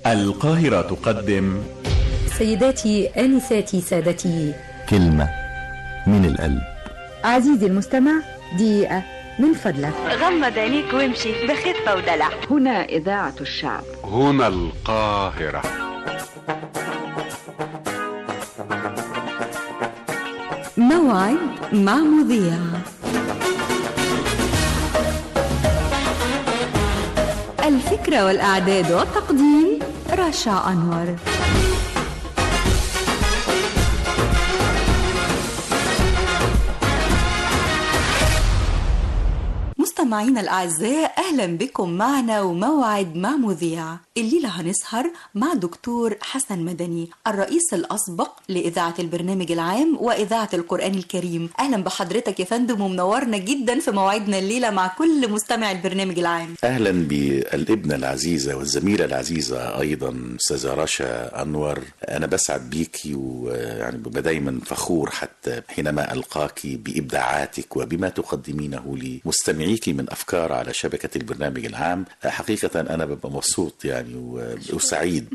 القاهرة تقدم سيداتي آنساتي سادتي، كلمة من القلب. عزيزي المستمع، دقيقة من فضلك، غمض عينيك وامشي بخفة ودلع. هنا إذاعة الشعب، هنا القاهرة. موعد مع مذيع. الفكرة والإعداد والتقديم رشا أنور. مستمعينا الأعزاء، أهلا بكم معنا وموعد مع مذيع. الليلة هنسهر مع دكتور حسن مدني، الرئيس الأسبق لإذاعة البرنامج العام وإذاعة القرآن الكريم. أهلا بحضرتك يا فندم، ومنورنا جدا في موعدنا الليلة مع كل مستمع البرنامج العام. أهلا بالابنة العزيزة والزميلة العزيزة أيضا أستاذة رشا أنور. أنا بسعد بيكي ويعني ببقى دايما فخور حتى حينما ألقاكي بإبداعاتك وبما تقدمينه لمستمعيك من أفكار على شبكة البرنامج العام. حقيقة أنا ببقى مبسوط يعني وسعيد.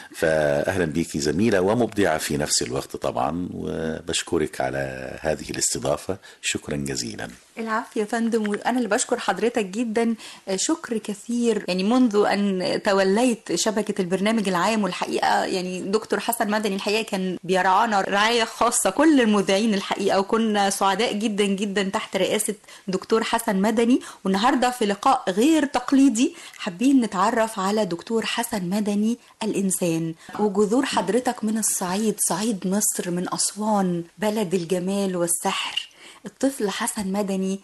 فأهلا بيكي زميلة ومبدعة في نفس الوقت طبعا، وبشكرك على هذه الاستضافة، شكرا جزيلا. العافية يا فندم، وأنا اللي بشكر حضرتك جدا شكر كثير. يعني منذ أن توليت شبكة البرنامج العام، والحقيقة يعني دكتور حسن مدني الحقيقة كان بيرعانا رعاية خاصة، كل المذيعين الحقيقة، وكنا سعداء جدا جدا تحت رئاسة دكتور حسن مدني. والنهاردة في لقاء غير تقليدي حابين نتعرف على دكتور حسن مدني الإنسان، وجذور حضرتك من الصعيد، صعيد مصر، من أسوان، بلد الجمال والسحر. الطفل حسن مدني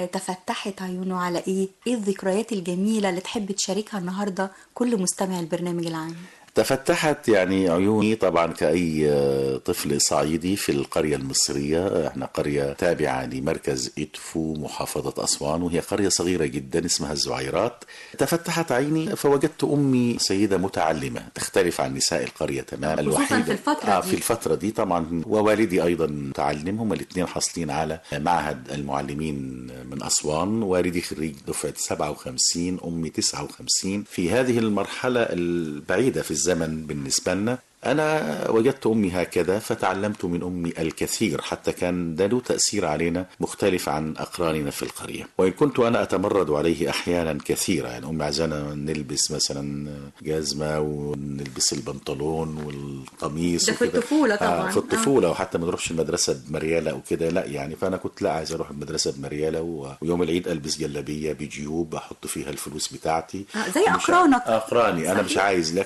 تفتحت عيونه على ايه الذكريات الجميلة اللي تحب تشاركها النهاردة كل مستمع البرنامج العام؟ تفتحت يعني عيوني طبعا كأي طفل صعيدي في القرية المصرية. احنا قرية تابعة لمركز إدفو محافظة أسوان، وهي قرية صغيرة جدا اسمها الزعيرات. تفتحت عيني فوجدت أمي سيدة متعلمة تختلف عن نساء القرية تماما، الوحيدة في الفترة دي. في الفترة دي طبعا. ووالدي أيضا متعلم، هما الاثنين حاصلين على معهد المعلمين من أسوان. والدي خريج دفعة 57، أمي 59. في هذه المرحلة البعيدة في الزمن بالنسبة لنا أنا وجدت أمي هكذا، فتعلمت من أمي الكثير، حتى كان ده له تأثير علينا مختلف عن أقراننا في القرية. وإن كنت أنا أتمرد عليه أحيانا كثيرا، يعني أمي عايزانا نلبس مثلا جزمة ونلبس البنطلون والقميص ده في الطفولة طبعا. في الطفولة. وحتى ما نروحش المدرسة بمريالة أو كده، لا يعني. فأنا كنت لا عايز أروح المدرسة بمريالة، ويوم العيد ألبس جلابية بجيوب أحط فيها الفلوس بتاعتي زي أقرانك. أقراني أنا مش عايز،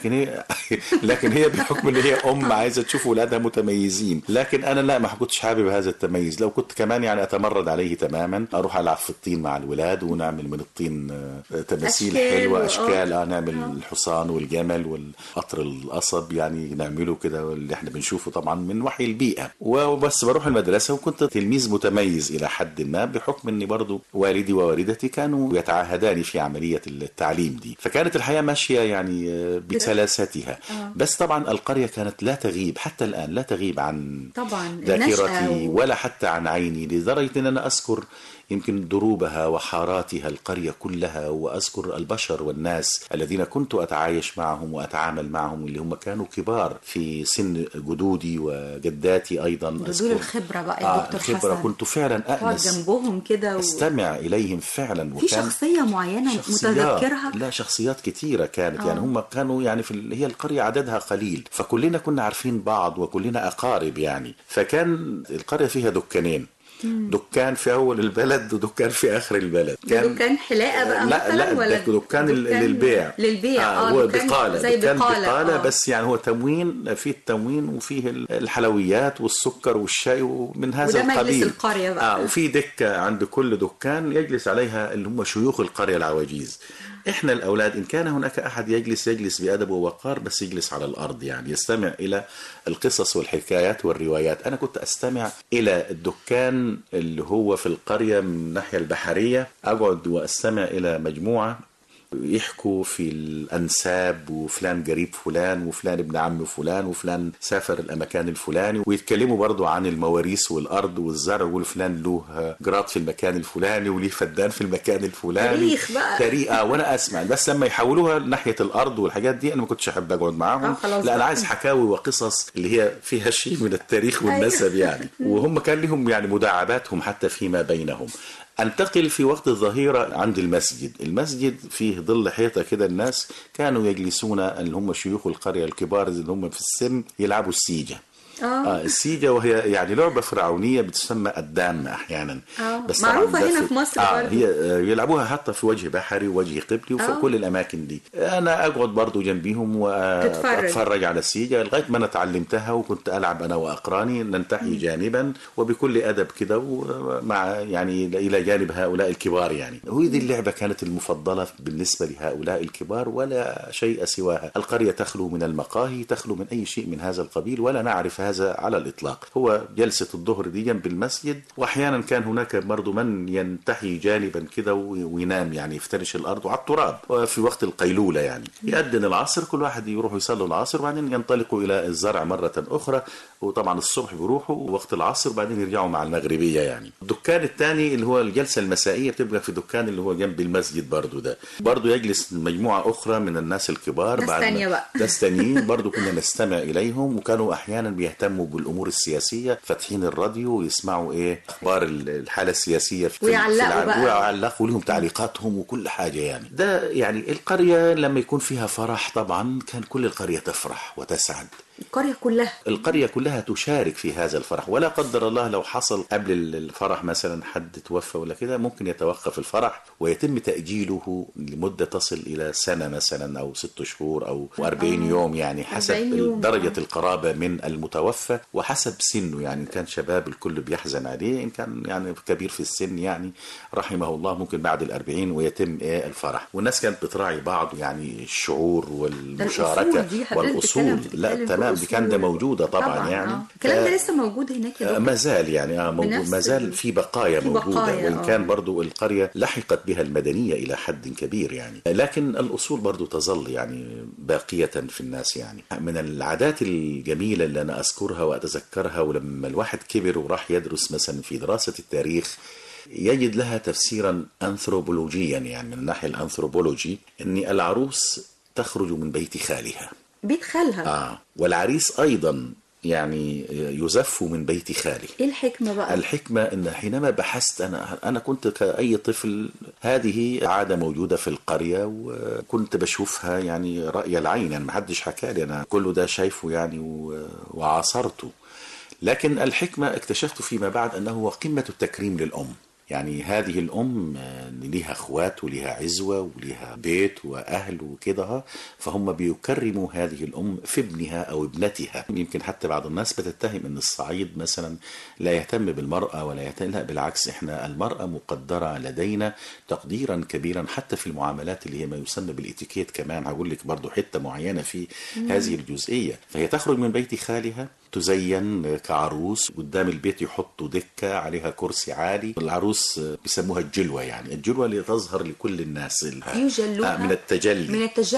لكن هي بحكم ان هي عايزه تشوف ولادها متميزين. لكن انا لا، ما كنتش حابب هذا التميز. لو كنت كمان يعني اتمرد عليه تماما، اروح العب في الطين مع الولاد ونعمل من الطين تماثيل حلوه، اشكال. نعمل الحصان والجمل والقطر القصب، يعني نعمله كده اللي احنا بنشوفه طبعا من وحي البيئه. وبس بروح المدرسه، وكنت تلميذ متميز الى حد ما، بحكم اني برضو والدي ووالدتي كانوا يتعاهداني في عمليه التعليم دي. فكانت الحياه ماشيه يعني بسلاستها. بس طبعا القرية كانت لا تغيب حتى الآن، لا تغيب عن طبعا ذاكرتي ولا حتى عن عيني، لدرجة أن أنا أذكر يمكن دروبها وحاراتها القرية كلها، وأذكر البشر والناس الذين كنت أتعايش معهم وأتعامل معهم، اللي هم كانوا كبار في سن جدودي وجداتي أيضا. دول الخبرة بقى الدكتور الخبرة حسن، كنت فعلا أأنس جنبهم كده أستمع إليهم فعلا. في شخصية معينة متذكرها؟ لا، شخصيات كثيرة كانت. يعني هم كانوا يعني هي القرية عددها قليل، فكلنا كنا عارفين بعض وكلنا أقارب يعني. فكان القرية فيها دكانين، دكان في أول البلد ودكان في آخر البلد. كان دكان حلاقة بقى لا ولا دكان للبيع. هو بقالة، زي بقالة بس يعني هو تموين، فيه التموين وفيه الحلويات والسكر والشاي ومن هذا القبيل. وده مجلس القرية بقى. وفي دكة عند كل دكان يجلس عليها اللي هم شيوخ القرية العواجيز. احنا الاولاد ان كان هناك احد يجلس بادب ووقار، بس يجلس على الارض، يعني يستمع الى القصص والحكايات والروايات. انا كنت استمع الى الدكان اللي هو في القريه من الناحيه البحريه، اقعد واستمع الى مجموعه يحكوا في الأنساب، وفلان قريب فلان، وفلان ابن عم فلان، وفلان سافر المكان الفلاني، ويتكلموا برضو عن المواريث والأرض والزرع، ويقول فلان له جراد في المكان الفلاني وليه فدان في المكان الفلاني. تاريخ بقى. تاريخ. وأنا أسمع، بس لما يحولوها ناحية الأرض والحاجات دي أنا ما كنتش أحب أقعد معاهم. لا، أنا عايز حكاوي وقصص اللي هي فيها شيء من التاريخ والنسب يعني. وهم كان لهم يعني مداعباتهم حتى فيما بينهم. انتقل في وقت الظهيرة عند المسجد فيه ظل حيطة كده، الناس كانوا يجلسون اللي هم شيوخ القرية الكبار اللي هم في السن يلعبوا السيجة. السيجة، وهي يعني لعبة فرعونية بتسمى الدامة أحيانا. بس معروفة هنا في مصر برضو. هي يلعبوها حتى في وجه بحري ووجه قبلي وفي كل الأماكن دي. أنا أقعد برضو جنبيهم وأتفرج على السيجة لغاية ما أنا تعلمتها، وكنت ألعب أنا وأقراني، ننتحي جانبا وبكل أدب كده، ومع يعني إلى جانب هؤلاء الكبار يعني. وهذه اللعبة كانت المفضلة بالنسبة لهؤلاء الكبار، ولا شيء سواها. القرية تخلو من المقاهي، تخلو من أي شيء من هذا القبيل، ولا نعرف هذا على الإطلاق. هو جلسة الظهر دي جنب المسجد، وأحيانا كان هناك برضو من ينتحي جانبا كده وينام، يعني يفترش الأرض على التراب، وفي وقت القيلولة يعني يأذن العصر، كل واحد يروح يصلي العصر، وبعدين ينطلقوا إلى الزرع مرة أخرى. وطبعا الصبح بيروحوا وقت العصر، وبعدين يرجعوا مع المغربية يعني. الدكان الثاني اللي هو الجلسة المسائية بتبقى في الدكان اللي هو جنب المسجد برضو، ده برضو يجلس مجموعة أخرى من الناس الكبار. ناس تانيين برضو كنا نستمع إليهم، وكانوا أحيانا بيهتموا بالأمور السياسية، فاتحين الراديو ويسمعوا أخبار الحالة السياسية في العالم، ويعلقوا لهم تعليقاتهم وكل حاجة يعني. ده يعني القرية لما يكون فيها فرح طبعا كان كل القرية تفرح وتسعد. القرية كلها تشارك في هذا الفرح، ولا قدر الله لو حصل قبل الفرح مثلا حد توفى ولا كده، ممكن يتوقف الفرح ويتم تأجيله لمدة تصل إلى سنة مثلا، أو 6 شهور، أو 40 يوم يعني، حسب درجة القرابة من المتوفى وحسب سنه يعني. إن كان شباب الكل بيحزن عليه، إن كان يعني كبير في السن يعني رحمه الله ممكن بعد 40 ويتم الفرح. والناس كانت بتراعي بعض يعني الشعور والمشاركة والأصول. لا تمام، دي كان ده موجودة طبعا يعني. الكلام ده لسه موجود هناك يا ما زال يعني موجود، ما زال في بقايا موجودة، وإن كان برضو القرية لحقت بها المدنية إلى حد كبير يعني، لكن الأصول برضو تظل يعني باقية في الناس يعني. من العادات الجميلة اللي أنا أذكرها وأتذكرها، ولما الواحد كبر وراح يدرس مثلا في دراسة التاريخ يجد لها تفسيرا أنثروبولوجيا يعني، من الناحية الأنثروبولوجي، أن العروس تخرج من بيت خالها، بيت خالها. والعريس أيضا يعني يزف من بيت خاله. ايه الحكمة بقى؟ الحكمة ان حينما بحثت انا كنت كأي طفل، هذه عادة موجودة في القرية، وكنت بشوفها يعني رأي العين يعني، ما حدش حكى لي، انا كله ده شايفه يعني وعاصرته. لكن الحكمة اكتشفت فيما بعد انه هو قمة التكريم للأم. يعني هذه الأم لها أخوات ولها عزوة ولها بيت وأهل وكده، فهم بيكرموا هذه الأم في ابنها أو ابنتها. يمكن حتى بعض الناس بتتهم أن الصعيد مثلا لا يهتم بالمرأة ولا يهتم، لا بالعكس، إحنا المرأة مقدرة لدينا تقديرا كبيرا حتى في المعاملات اللي هي ما يسمى بالإتيكيت. كمان هقول لك برضو حتة معينة في هذه الجزئية. فهي تخرج من بيت خالها تزين كعروس، قدام البيت يحطوا دكة عليها كرسي عالي، العروس بيسموها الجلوة يعني، الجلوة اللي تظهر لكل الناس يجلوها من التجلي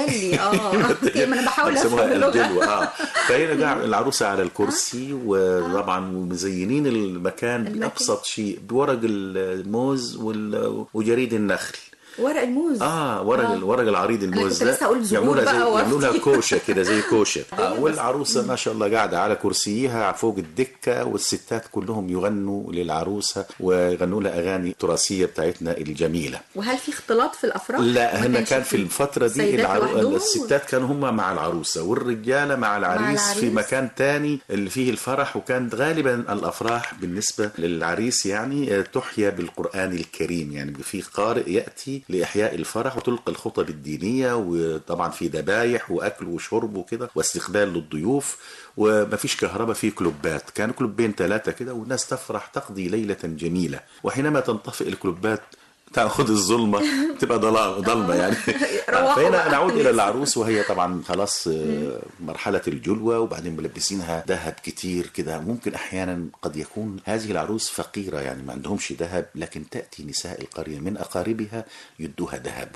ما انا بحاول افهم الجلوة. فهنا العروسة على الكرسي، وطبعا مزينين المكان بأبسط شيء، بورق الموز وجريد النخل. ورق الموز. ورق العريض الموز ده يعملوا لها كوشه كده زي كوشه. والعروسه ما شاء الله قاعده على كرسيها فوق الدكه، والستات كلهم يغنوا للعروسه ويغنوا لها اغاني تراثيه بتاعتنا الجميله. وهل في اختلاط في الافراح؟ لا، هنا كان في الفتره دي الستات كانوا هم مع العروسه، والرجاله مع العريس في مكان تاني اللي فيه الفرح. وكانت غالبا الافراح بالنسبه للعريس يعني تحيا بالقران الكريم، يعني في قارئ ياتي لإحياء الفرح وتلقى الخطب الدينية، وطبعا في ذبايح وأكل وشرب وكده واستقبال للضيوف، ومفيش كهرباء، في كلوبات، كانوا كلوبين 3 كده، والناس تفرح تقضي ليلة جميلة. وحينما تنطفئ الكلوبات تأخذ الظلمة تبقى ضلمة يعني. فهنا نعود إلى العروس، وهي طبعا خلاص مرحلة الجلوة، وبعدين ملبسينها ذهب كتير كده. ممكن أحيانا قد يكون هذه العروس فقيرة يعني ما عندهمش ذهب، لكن تأتي نساء القرية من أقاربها يدوها ذهبهم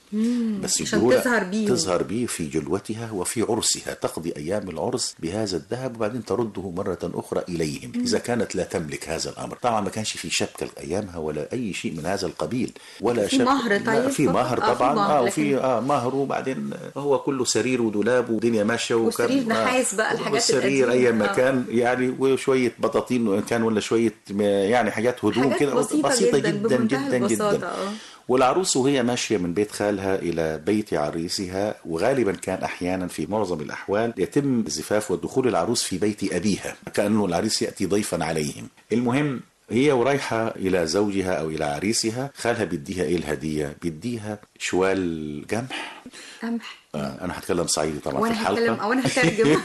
بس عشان يديهولها تظهر بيه في جلوتها وفي عرسها، تقضي أيام العرس بهذا الذهب وبعدين ترده مرة أخرى إليهم إذا كانت لا تملك هذا الأمر. طبعا ما كانش في شبكة أيامها ولا أي شيء من هذا القبيل، ولا في مهر. طيب في مهر طبعا، وفي مهر، وبعدين هو كله سرير ودولاب ودنيا ماشية، وسرير نحاس بقى، الحاجات السرير أي مكان يعني، وشوية بطاطين وإن كان ولا شوية يعني حاجات هدوم كده بسيطة جدا جدا جدا. والعروس وهي ماشية من بيت خالها إلى بيت عريسها، وغالبا كان أحيانا في معظم الأحوال يتم الزفاف ودخول العروس في بيت أبيها كأنه العريس يأتي ضيفا عليهم. المهم هي ورايحة إلى زوجها أو إلى عريسها، خالها بيديها إيه الهدية؟ بيديها شوال قمح. أنا هتكلم صعيدي طبعا في الحلقة، وأنا هترجم.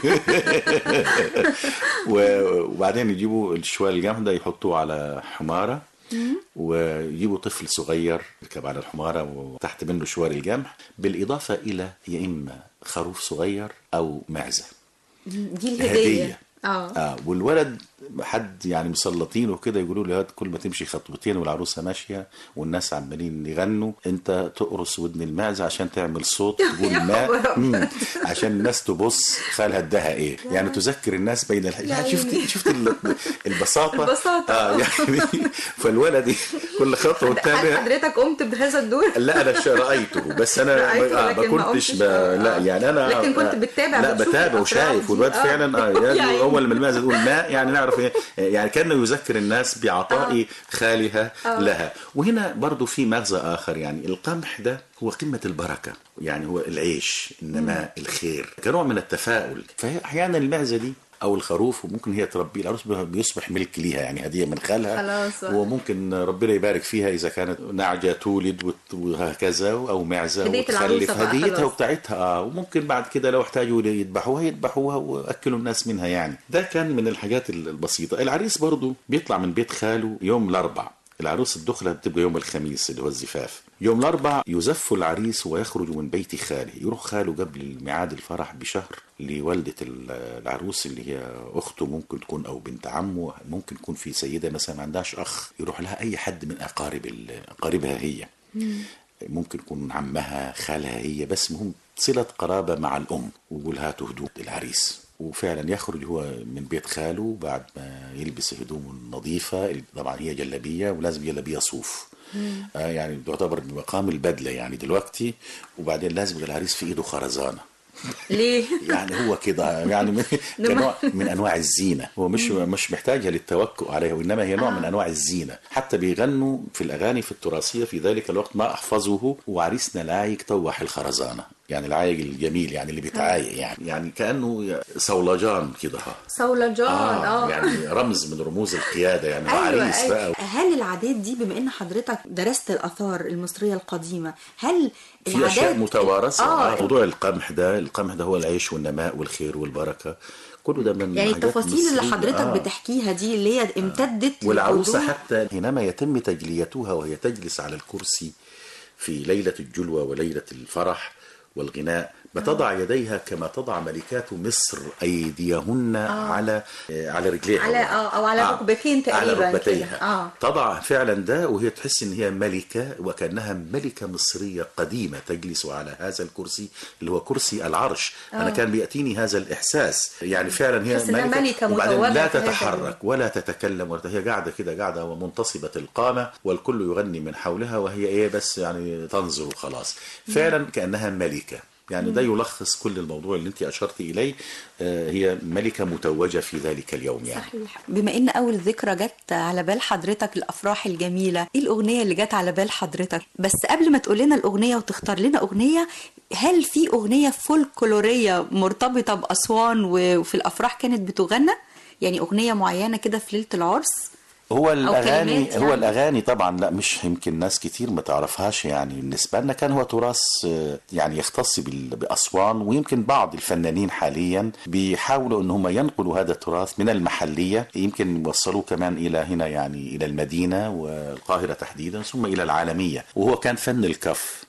وبعدين يجيبوا الشوال القمح ده يحطوه على حمارة، ويجيبوا طفل صغير يركب على الحمارة وتحت منه شوال القمح، بالإضافة إلى يا إما خروف صغير أو معزة. دي الهدية. والولد حد يعني مسلطينه كده يقولوا له كل ما تمشي خطوتين والعروسه ماشيه والناس عمالين يغنوا، انت تقرص ودن المعزه عشان تعمل صوت تقول ماء عشان الناس تبص خالها اداها ايه، يعني تذكر الناس بين يعني شفت البساطه. يعني فالولد كل خطوه والتانيه. حضرتك قمت بهذا الدور؟ لا انا رايته بس انا ما كنتش لا يعني انا لكن كنت بتتابع. لا بتابع وشايف، والواد فعلا اول ما المعزه تقول ماء يعني نعرف ايه، يعني كانه يذكر الناس بعطاء خالها لها. وهنا برضو في مغزى آخر، يعني القمح ده هو قمة البركة، يعني هو العيش، النماء، الخير، كنوع من التفاؤل. فأحيانا المعزة دي أو الخروف وممكن هي تربيه، العروس بيصبح ملك ليها، يعني هدية من خالها، وممكن ربنا يبارك فيها إذا كانت نعجة تولد وهكذا أو معزة وتخلف هديتها وبتاعتها. وممكن بعد كده لو احتاجوا يذبحوها وأكلوا الناس منها. يعني ده كان من الحاجات البسيطة. العريس برضو بيطلع من بيت خاله يوم الأربع، العروس الدخلة بتبقى يوم الخميس اللي هو الزفاف. يوم الأربع يزف العريس ويخرج من بيت خاله، يروح خاله قبل ميعاد الفرح بشهر لوالدة العروس اللي هي أخته ممكن تكون أو بنت عمه، ممكن تكون في سيدة مثلا ما عندهاش أخ، يروح لها أي حد من أقاربها هي، ممكن يكون عمها خالها هي، بس مهم صلة قرابة مع الأم، ويقول هاتوا هدوم العريس. وفعلا يخرج هو من بيت خاله بعد ما يلبس هدوم نظيفة، طبعا هي جلابية ولازم جلابية صوف، يعني تعتبر بمقام البدلة يعني دلوقتي. وبعدين لازم العريس في ايده خرزانة. ليه؟ يعني هو كده يعني كنوع من انواع الزينه، هو مش محتاجها للتوكؤ عليها، وانما هي نوع من انواع الزينه. حتى بيغنوا في الاغاني في التراثيه في ذلك الوقت ما احفظه وعريسنا العايق طوح الخرزانه، يعني العايق الجميل يعني اللي بيتعايق، يعني كانه صولجان كده، صولجان يعني رمز من رموز القياده يعني. عريس بقى. هل العادات دي بما ان حضرتك درست الاثار المصريه القديمه، هل في اشياء متوارثه؟ موضوع القمح ده هو العيش والنماء والخير والبركه، كله ده من يعني التفاصيل اللي حضرتك بتحكيها دي اللي هي امتدت والعروسه حتى حينما يتم تجليتها وهي تجلس على الكرسي في ليله الجلوه وليله الفرح والغناء، بتضع يديها كما تضع ملكات مصر أيديهن على رجليها أو على ركبتين تقريبا، على ركبتيها. تضع فعلا ده وهي تحس إن هي ملكة، وكأنها ملكة مصرية قديمة تجلس على هذا الكرسي اللي هو كرسي العرش. أنا كان بيأتيني هذا الإحساس، يعني فعلا هي ملكة وبعدين لا تتحرك ولا تتكلم ولا هي قاعدة كده، قاعدة ومنتصبة القامة والكل يغني من حولها وهي بس يعني تنظر وخلاص. فعلا كأنها ملكة. يعني ده يلخص كل الموضوع اللي انت أشرت إليه. هي ملكة متوجة في ذلك اليوم يعني. صحيح. بما ان اول ذكرى جت على بال حضرتك الافراح الجميلة، ايه الاغنية اللي جت على بال حضرتك؟ بس قبل ما تقول لنا الاغنية وتختار لنا اغنية، هل في اغنية فولكلورية مرتبطة بأسوان وفي الافراح كانت بتغنى؟ يعني اغنية معينة كده في ليلة العرس؟ هو الأغاني يعني. هو الأغاني طبعا لا مش يمكن ناس كتير ما تعرفهاش، يعني بالنسبة لنا كان هو تراث يعني يختص بأسوان، ويمكن بعض الفنانين حاليا بيحاولوا ان هم ينقلوا هذا التراث من المحلية، يمكن يوصلوه كمان إلى هنا يعني إلى المدينة والقاهرة تحديدا ثم إلى العالمية. وهو كان فن الكف،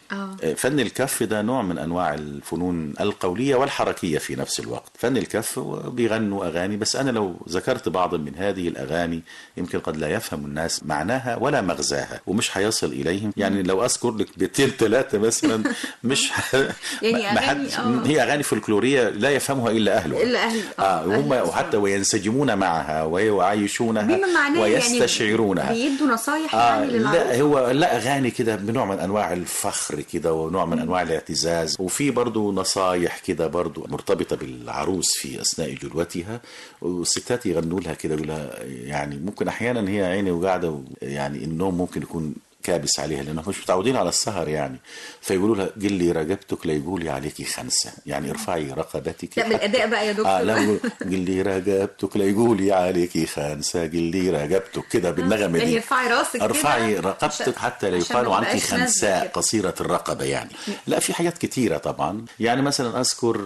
فن الكف ده نوع من أنواع الفنون القولية والحركية في نفس الوقت. فن الكف بيغنوا أغاني، بس أنا لو ذكرت بعض من هذه الأغاني يمكن قد لا يفهم الناس معناها ولا مغزاها ومش هيصل إليهم. يعني لو أذكر لك بيتين 3 مثلا مش يعني أغاني هي أغاني فولكلورية لا يفهمها إلا أهلها، إلا أهل هم وحتى وينسجمون معها ويعيشونها بما معناه ويستشعرونها. يعني بيدوا نصايح يعني للعروس. لا هو لا أغاني كده بنوع من أنواع الفخر كده ونوع من أنواع الاعتزاز، وفي برضو نصايح كده برضو مرتبطة بالعروس في أثناء جلوتها، والستات يغنوا لها كده يقولها يعني ممكن أحيانا هي عيني وقاعدة يعني النوم ممكن يكون كابس عليها لأنهم مش متعودين على السهر يعني، فيقولوا لها قلي رقبتك ليقولي عليكي خنسة، يعني ارفعي رقبتك. لا بالأداء بقى يا دكتور. لا قلي رقبتك ليقولي عليكي خنسة، قلي رقبتك كده بالنغمة دي. ارفعي راسك كده، ارفعي رقبتك حتى لا يقال عنك خنساء قصيرة الرقبة يعني. لا في حاجات كتيرة طبعا، يعني مثلا أذكر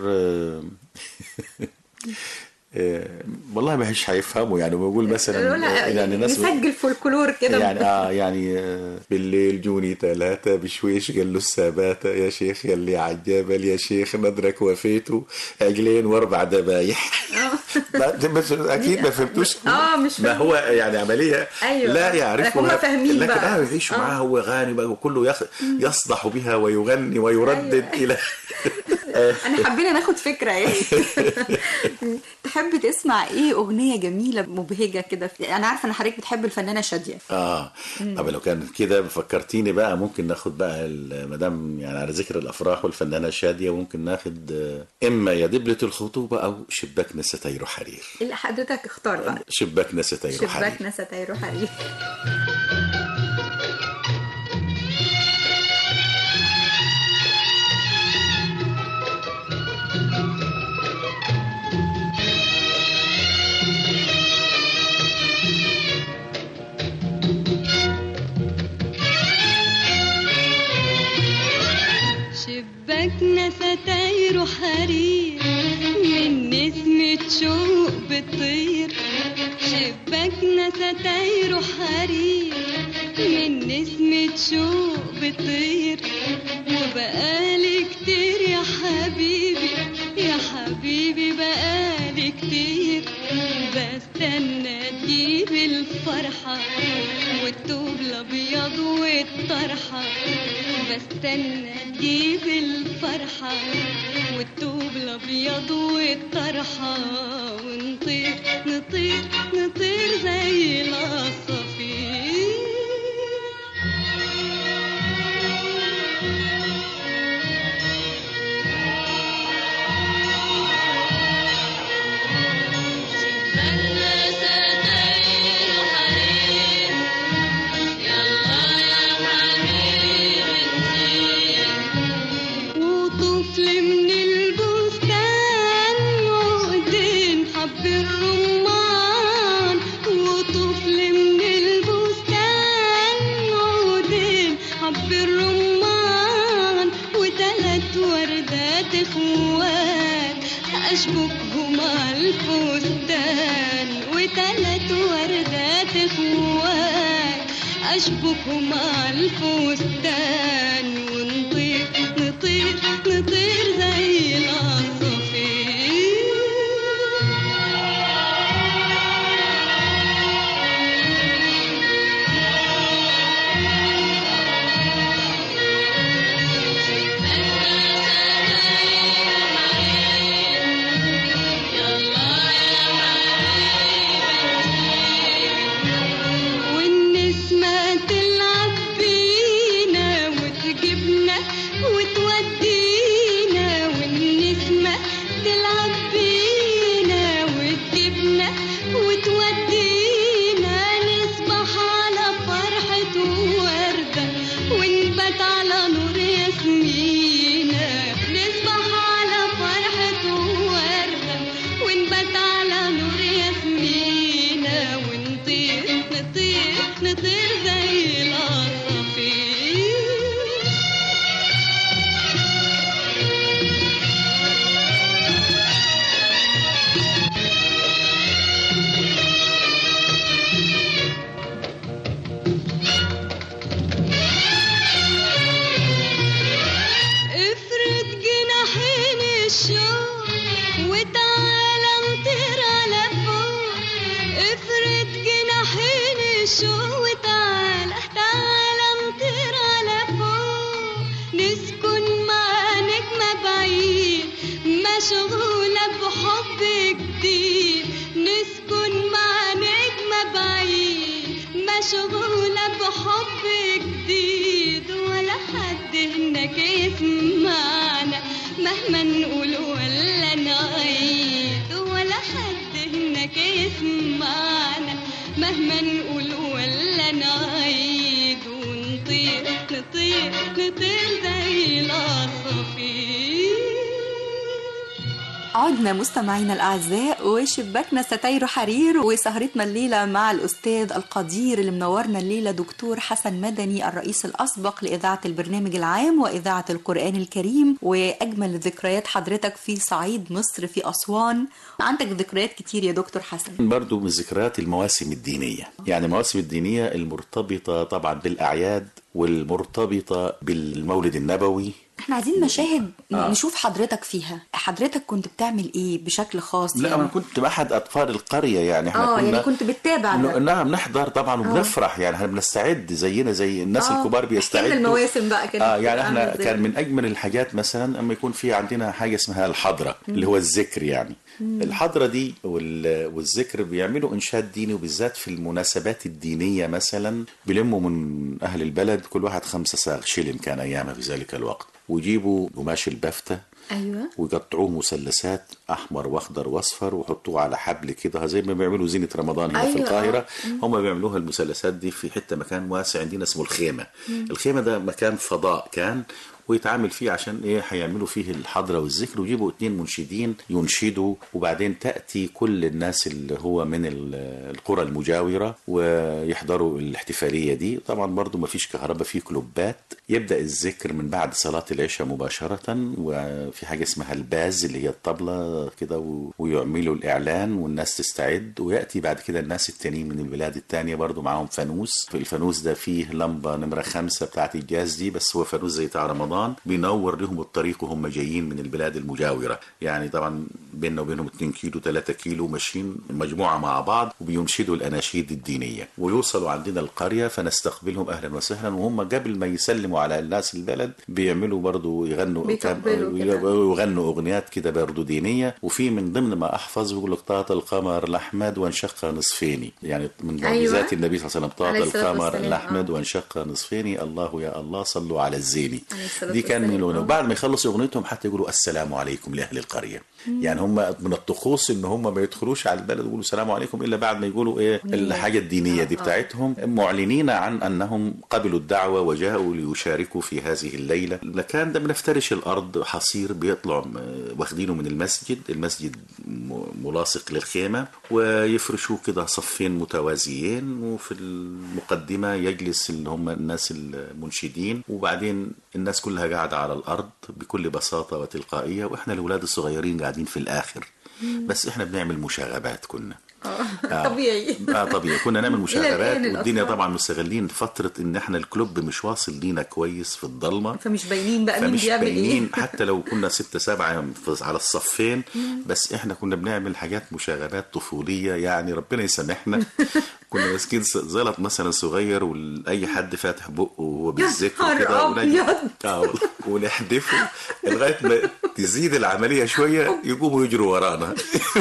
والله ما هيش هيفهموا يعني بقول مثلا يعني نسجل فولكلور كده يعني يعني بالليل جوني 3 بشويش قال له السباتة يا شيخ يلي عالجبل يا شيخ ندرك وفيته عجلين و4 دبايح. اكيد ما فهمتوش. مش ما هو يعني عمليه أيوة. لا يعرفوا، هم فاهمين لكن بقى يعيشوا معاه ويغني بقى وكله يصدح بها ويغني ويردد. أيوة. الى انا حبينا ناخد فكره يعني. تحب تسمع ايه اغنيه جميله مبهجه كده؟ انا عارفه ان حضرتك بتحب الفنانه شاديه. طب لو كان كده فكرتيني بقى ممكن ناخد بقى مدام يعني على ذكر الافراح والفنانه شاديه، ممكن ناخد اما يا دبلة الخطوبه او شباكنا ستاير حرير. اللي حضرتك اختار بقى. شباكنا ستاير حرير. شباكنا ستاير حرير. شباكنا ستاير حرير من نسمة شوق بتطير، شباكنا ستاير حرير من نسمة شوق بتطير، وبقالي كتير يا حبيبي يا حبيبي بقالي كتير بستنى تجيب الفرحة والثوب الأبيض والطرحة، بستنى تجيب الفرحة والثوب الأبيض والطرحة، ونطير نطير نطير زي العصافير. أشبكهم على الفستان وتلات وردات اخوان، أشبكهم على الفستان ونطير نطير نطير زي العصافير. والنسمة تلعب بينا وتجيبنا مشغولة بحب جديد نسكن مع نجمة بعيد مشغولة بحب جديد ولا حد هناك يسمعنا مهما نقول ولا نعيد ولا حد هناك يسمعنا مهما نقول ولا نعيد ونطير نطير نطير زي العصافير. عدنا مستمعينا الأعزاء وشباكنا ستاير حرير وسهرتنا الليلة مع الأستاذ القدير اللي منورنا الليلة دكتور حسن مدني الرئيس الأسبق لإذاعة البرنامج العام وإذاعة القرآن الكريم. وأجمل ذكريات حضرتك في صعيد مصر في أسوان، عندك ذكريات كتير يا دكتور حسن. برضو من ذكريات المواسم الدينية، يعني المواسم الدينية المرتبطة طبعا بالأعياد والمرتبطة بالمولد النبوي. احنا عايزين مشاهد نشوف حضرتك فيها. حضرتك كنت بتعمل ايه بشكل خاص؟ لا يعني انا كنت احد اطفال القريه، يعني احنا كنا يعني كنت بتتابع نعم نحضر طبعا وبنفرح، يعني احنا بنستعد زينا زي الناس الكبار بيستعدوا. المواسم بقى كانت يعني احنا كان من اجمل الحاجات مثلا اما يكون في عندنا حاجه اسمها الحضره اللي هو الذكر، يعني الحضره دي والذكر بيعملوا انشاد ديني، وبالذات في المناسبات الدينيه مثلا بيلموا من اهل البلد كل واحد 5 صاغ شلم كان ايامها في ذلك الوقت، ويجيبوا قماش البفتة ايوه ويقطعوه مثلثات احمر واخضر واصفر ويحطوه على حبل كده زي ما بيعملوا زينة رمضان هنا في القاهرة. هم بيعملوها المثلثات دي في حتة مكان واسع عندنا اسمه الخيمة. الخيمة ده مكان فضاء كان ويتعامل فيه عشان ايه هيعملوا فيه الحضرة والذكر، ويجيبوا 2 منشدين ينشدوا، وبعدين تأتي كل الناس اللي هو من القرى المجاورة ويحضروا الاحتفالية دي. طبعا برضو ما فيش كهرباء، فيه كلوبات. يبدأ الذكر من بعد صلاة العشاء مباشرة، وفي حاجة اسمها الباز اللي هي الطبلة كده، ويعملوا الإعلان والناس تستعد، ويأتي بعد كده الناس التانيين من البلاد التانية برضو معاهم فانوس. في الفانوس ده فيه لمبة نمرة 5 بتاعت الجاز دي، بس هو فانوس زي بتاع رمضان بينور لهم الطريق وهم جايين من البلاد المجاورة. يعني طبعا بيننا وبينهم 2 كيلو 3 كيلو ماشيين مجموعة مع بعض وبينشدوا الأناشيد الدينية، ويوصلوا عندنا القرية فنستقبلهم أهلا وسهلا. وهم قبل ما يسلموا على الناس البلد بيعملوا برضو يغنوا أغنيات كده برضو دينية. وفي من ضمن ما أحفظ يقول لك طاط القمر الأحمد وانشق نصفين، يعني من معجزات النبي صلى الله عليه وسلم طاط القمر الأحمد وانشق نصفين الله يا الله صلوا على الزيني. دي كان من الأغنية. وبعد ما يخلصوا أغنيتهم حتى يقولوا السلام عليكم لأهل القرية. يعني هم من الطقوس ان هم ما يدخلوش على البلد ويقولوا السلام عليكم الا بعد ما يقولوا ايه الحاجه الدينيه دي بتاعتهم، معلنين عن انهم قبلوا الدعوه وجاءوا ليشاركوا في هذه الليله. المكان ده بنفترش الارض حصير بيطلع واخدينه من المسجد ملاصق للخيمه، ويفرشوا كده صفين متوازيين، وفي المقدمه يجلس اللي هم الناس المنشدين، وبعدين الناس كلها قاعده على الارض بكل بساطه وتلقائيه، واحنا الاولاد الصغيرين قاعدين في الآخر. بس احنا بنعمل مشاغبات كنا طبيعي. طبيعي كنا نعمل مشاغبات، والدنيا طبعا مستغلين فترة ان احنا الكلوب مش واصل لينا كويس في الضلمة، فمش باينين بقى مين بيعمل ايه. حتى لو كنا 6 7 على الصفين، بس احنا كنا بنعمل حاجات مشاغبات طفولية يعني ربنا يسامحنا. كنا ماسكين زلط مثلا صغير واي حد فاتح بقه وهو بالذكر كده ونحدفه لغايه ما تزيد العمليه شويه يقوموا يجروا ورانا.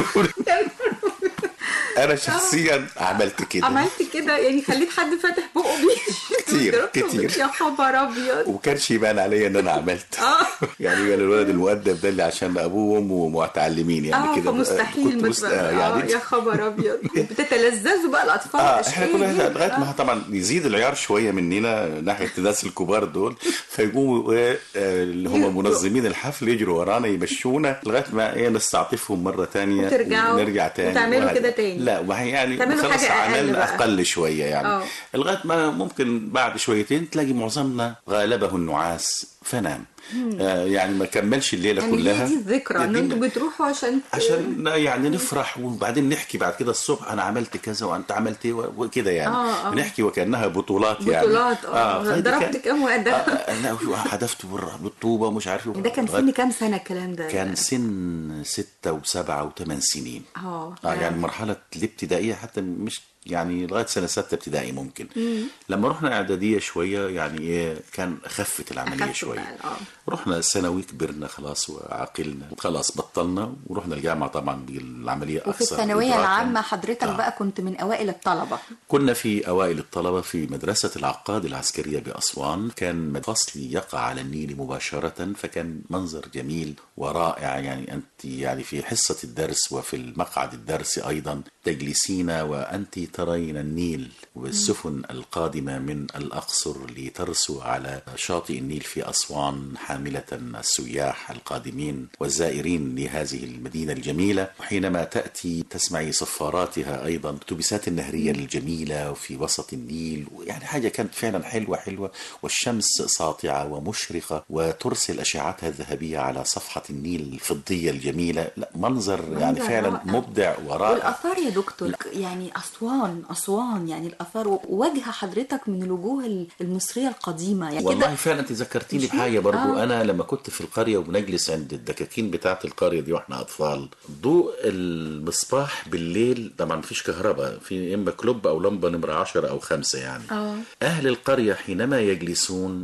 انا شخصيا عملت كده يعني خليت حد فاتح بقه كتير يا خبر ابيض، وكانش يبان عليا ان انا عملت. يعني قال الولد المؤدب ده اللي عشان ابوه وامه متعلمين يعني كده فمستحيل يعني يا خبر ابيض. بتتلذذوا بقى الاطفال. احنا كنا لغايه ما طبعا يزيد العيار شويه مننا ناحيه الناس الكبار دول، فيقوموا اللي هم منظمين الحفل يجروا ورانا يمشونا لغايه ما نستعطفهم مره ثانيه ونرجع ثاني وتعملوا كده ثاني. لا يعني خلاص عملنا اقل شويه يعني لغايه ما ممكن بعد شويتين تلاقي معظمنا غالبه النعاس فنام. يعني ما كملش الليله يعني كلها. دي الذكرى ان انتوا بتروحوا عشان يعني نفرح، وبعدين نحكي بعد كده الصبح انا عملت كذا وانت عملت ايه وكده يعني. بنحكي وكانها بطولات يعني. ضربت كام وقدها؟ لا حدفت بالطوبه ومش عارف ايه. ده كان سن كام سنه الكلام ده؟ كان سن 6 و7 و8 سنين. يعني مرحله الابتدائيه حتى مش يعني لغايه سنه 6 ابتدائي ممكن. لما رحنا اعداديه شويه يعني كان خفت العمليه شويه. رحنا ثانوي، كبرنا خلاص وعقلنا خلاص بطلنا ورحنا الجامعة طبعا بالعملية أكثر. وفي الثانوية العامة حضرتك بقى كنت من أوائل الطلبة؟ كنا في أوائل الطلبة في مدرسة العقاد العسكرية بأسوان. كان فصلي يقع على النيل مباشرة، فكان منظر جميل ورائع. يعني أنت يعني في حصة الدرس وفي المقعد الدرس أيضا تجلسين وأنت ترين النيل والسفن القادمة من الأقصر لترسو على شاطئ النيل في أسوان حاملة السياح القادمين والزائرين لهذه المدينة الجميلة. وحينما تأتي تسمعي صفاراتها أيضا، الأتوبيسات النهرية الجميلة وفي وسط النيل. يعني حاجة كانت فعلا حلوة، والشمس ساطعة ومشرقة وترسل أشعتها الذهبية على صفحة النيل الفضية الجميلة. لا منظر يعني فعلا رائع. مبدع ورائع. والآثار يا دكتور، يعني أسوان يعني الآثار وجه حضرتك من الوجوه المصرية القديمة يعني. والله فعلا انت ذكرتيني بحاجة برضو. أنا لما كنت في القرية وبنجلس عند الدكاكين بتاعة القرية دي واحنا أطفال، ضوء المصباح بالليل طبعا مفيش كهرباء، في إما كلوب أو لمبة نمرة 10 أو 5 يعني. أهل القرية حينما يجلسون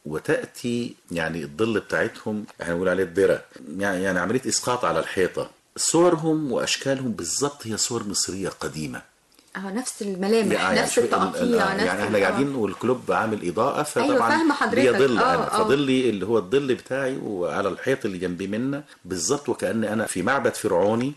وتأتي يعني الظل بتاعتهم، احنا بنقول عليه الدرة، يعني عملية إسقاط على الحيطة، صورهم وأشكالهم بالضبط هي صور مصرية قديمة. نفس الملامح، نفس التقطيع، يعني احنا قاعدين والكلوب عامل إضاءة، فطبعا فاهمة حضرتك. ليا ظل أنا، فظلي اللي هو الظل بتاعي وعلى الحيط اللي جنبي منه بالضبط، وكأن أنا في معبد فرعوني.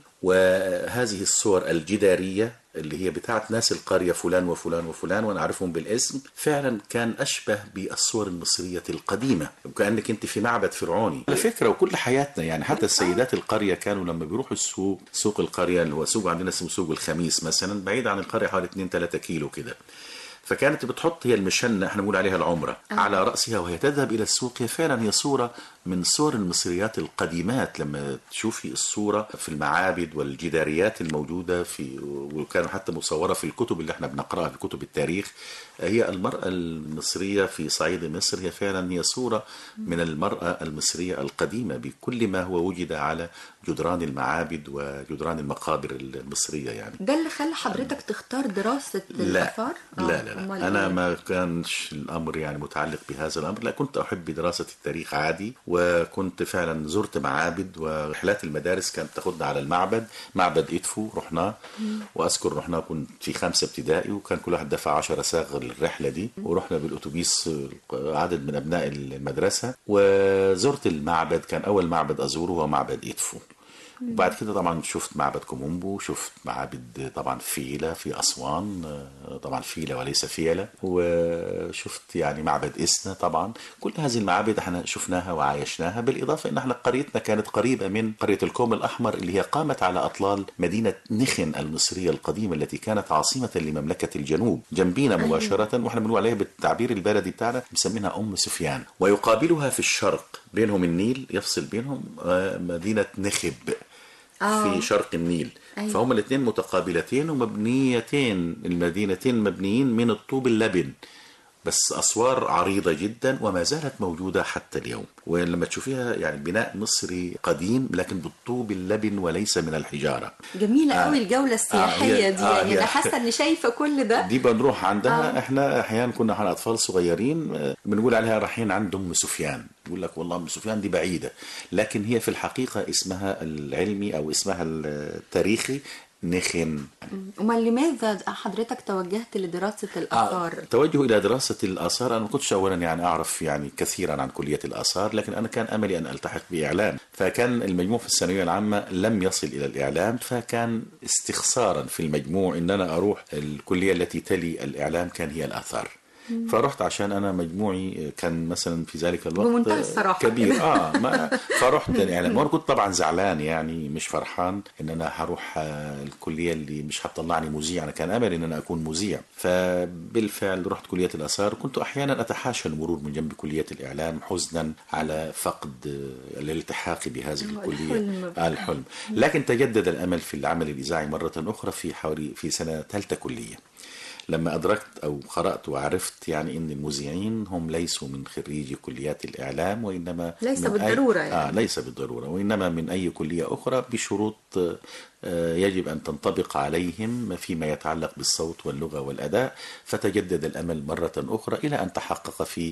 وهذه الصور الجدارية اللي هي بتاعت ناس القرية فلان وفلان وفلان وأنا أعرفهم بالاسم، فعلا كان أشبه بالصور المصرية القديمة، وكأنك أنت في معبد فرعوني على فكرة. وكل حياتنا يعني حتى السيدات القرية كانوا لما بيروحوا السوق، سوق القرية اللي هو سوق عندنا اسمه سوق الخميس مثلا، بعيد عن القرية حوالي 2-3 كيلو كده، فكانت بتحط هي المشنة احنا بنقول عليها العمرة على رأسها وهي تذهب إلى السوق. هي فعلا هي صورة من صور المصريات القديمات. لما تشوفي الصورة في المعابد والجداريات الموجودة في، وكانوا حتى مصورة في الكتب اللي احنا بنقرأها في كتب التاريخ، هي المرأة المصرية في صعيد مصر هي فعلا هي صورة من المرأة المصرية القديمة بكل ما هو وجد على جدران المعابد وجدران المقابر المصرية يعني. ده اللي خلى حضرتك تختار دراسة الآثار؟ لا أنا ما كانش الأمر يعني متعلق بهذا الأمر. لا، كنت أحب دراسة التاريخ عادي، وكنت فعلا زرت معابد، ورحلات المدارس كانت تاخدنا على معبد إدفو رحنا، وأذكر رحنا كنت في 5 ابتدائي، وكان كل واحد دفع 10 صاغ للرحلة دي، ورحنا بالأتوبيس عدد من أبناء المدرسة وزرت المعبد. كان أول معبد أزوره هو معبد إدفو. وبعد كده طبعا شفت معبد كومومبو، شفت معابد طبعا فيلة في أسوان، طبعا فيلة وليس فيلة، وشفت يعني معبد إسنا. طبعا كل هذه المعابد احنا شفناها وعايشناها، بالإضافة ان احنا قريتنا كانت قريبة من قرية الكوم الأحمر اللي هي قامت على أطلال مدينة نخن المصرية القديمة التي كانت عاصمة لمملكة الجنوب جنبينا مباشرة، واحنا بنقول عليها بالتعبير البلدي بتاعنا مسمينها أم سفيان. ويقابلها في الشرق بينهم النيل يفصل بينهم مدينة نخب في شرق النيل. فهم الاثنين متقابلتين ومبنيتين، المدينتين مبنيين من الطوب اللبن، بس أسوار عريضة جدا وما زالت موجودة حتى اليوم. ولما تشوفيها يعني بناء مصري قديم لكن بالطوب اللبن وليس من الحجارة. جميلة قوي الجولة السياحية دي يعني أنا حاسة أني شايفة كل ده. دي بنروح عندها. احنا أحيانا كنا على أطفال صغيرين بنقول عليها رايحين عند أم سفيان، يقول لك والله أم سفيان دي بعيدة، لكن هي في الحقيقة اسمها العلمي أو اسمها التاريخي نخن. وما لماذا حضرتك توجهت لدراسة الآثار؟ توجه إلى دراسة الآثار، أنا ما كنتش أولا يعني أعرف يعني كثيرا عن كلية الآثار، لكن أنا كان أملي أن ألتحق بإعلام، فكان المجموع في الثانوية العامة لم يصل إلى الإعلام، فكان استخسارا في المجموع أن أنا أروح الكلية التي تلي الإعلام كان هي الآثار. فرحت عشان أنا مجموعي كان مثلا في ذلك الوقت بمنتهى الصراحة كبير. فرحت يعني وانا كنت طبعا زعلان يعني مش فرحان ان انا هروح الكلية اللي مش هتطلعني مذيع. انا كان امل ان انا اكون مذيع، فبالفعل رحت كلية الآثار. كنت احيانا اتحاشى المرور من جنب كلية الإعلام حزنا على فقد الالتحاق بهذه الكلية الحلم. لكن تجدد الامل في العمل الإذاعي مرة اخرى في سنة 3 كلية، لما أدركت أو قرأت وعرفت يعني أن المذيعين هم ليسوا من خريجي كليات الإعلام، وإنما ليس بالضرورة ليس بالضرورة، وإنما من أي كلية أخرى بشروط يجب أن تنطبق عليهم فيما يتعلق بالصوت واللغة والأداء. فتجدد الأمل مرة أخرى إلى أن تحقق في